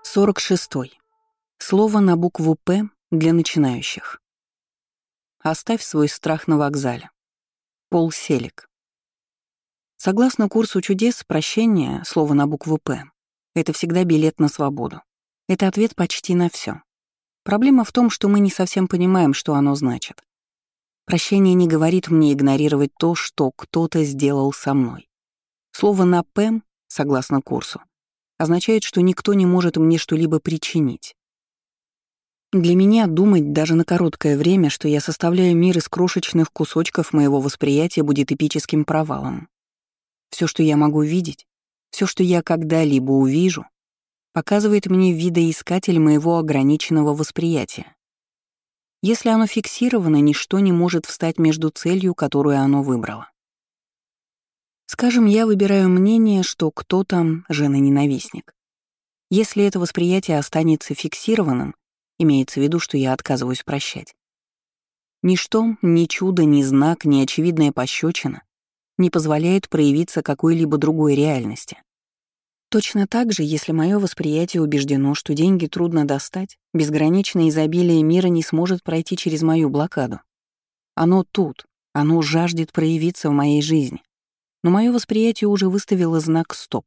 46. Слово на букву «П» для начинающих. Оставь свой страх на вокзале. Пол Селик. Согласно курсу чудес, прощение, слово на букву «П», это всегда билет на свободу. Это ответ почти на все. Проблема в том, что мы не совсем понимаем, что оно значит. Прощение не говорит мне игнорировать то, что кто-то сделал со мной. Слово на «П», согласно курсу, означает, что никто не может мне что-либо причинить. Для меня думать даже на короткое время, что я составляю мир из крошечных кусочков моего восприятия, будет эпическим провалом. Все, что я могу видеть, все, что я когда-либо увижу, показывает мне видоискатель моего ограниченного восприятия. Если оно фиксировано, ничто не может встать между целью, которую оно выбрало. Скажем, я выбираю мнение, что кто-то женоненавистник. Если это восприятие останется фиксированным, имеется в виду, что я отказываюсь прощать. Ничто, ни чудо, ни знак, ни очевидная пощечина не позволяет проявиться какой-либо другой реальности. Точно так же, если мое восприятие убеждено, что деньги трудно достать, безграничное изобилие мира не сможет пройти через мою блокаду. Оно тут, оно жаждет проявиться в моей жизни. Но мое восприятие уже выставило знак «стоп».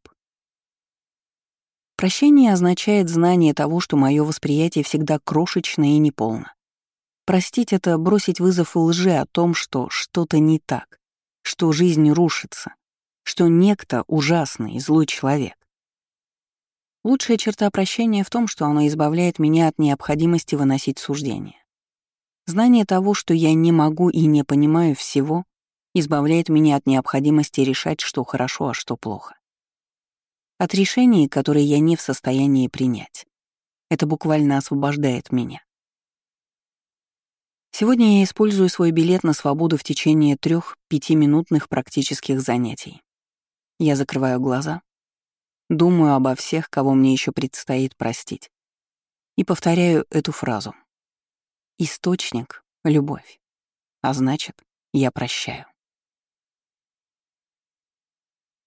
Прощение означает знание того, что мое восприятие всегда крошечно и неполно. Простить — это бросить вызов лжи о том, что что-то не так, что жизнь рушится, что некто ужасный, злой человек. Лучшая черта прощения в том, что оно избавляет меня от необходимости выносить суждения. Знание того, что я не могу и не понимаю всего, избавляет меня от необходимости решать, что хорошо, а что плохо. От решений, которые я не в состоянии принять. Это буквально освобождает меня. Сегодня я использую свой билет на свободу в течение 3-5-минутных практических занятий. Я закрываю глаза, думаю обо всех, кого мне еще предстоит простить, и повторяю эту фразу. Источник — любовь, а значит, я прощаю.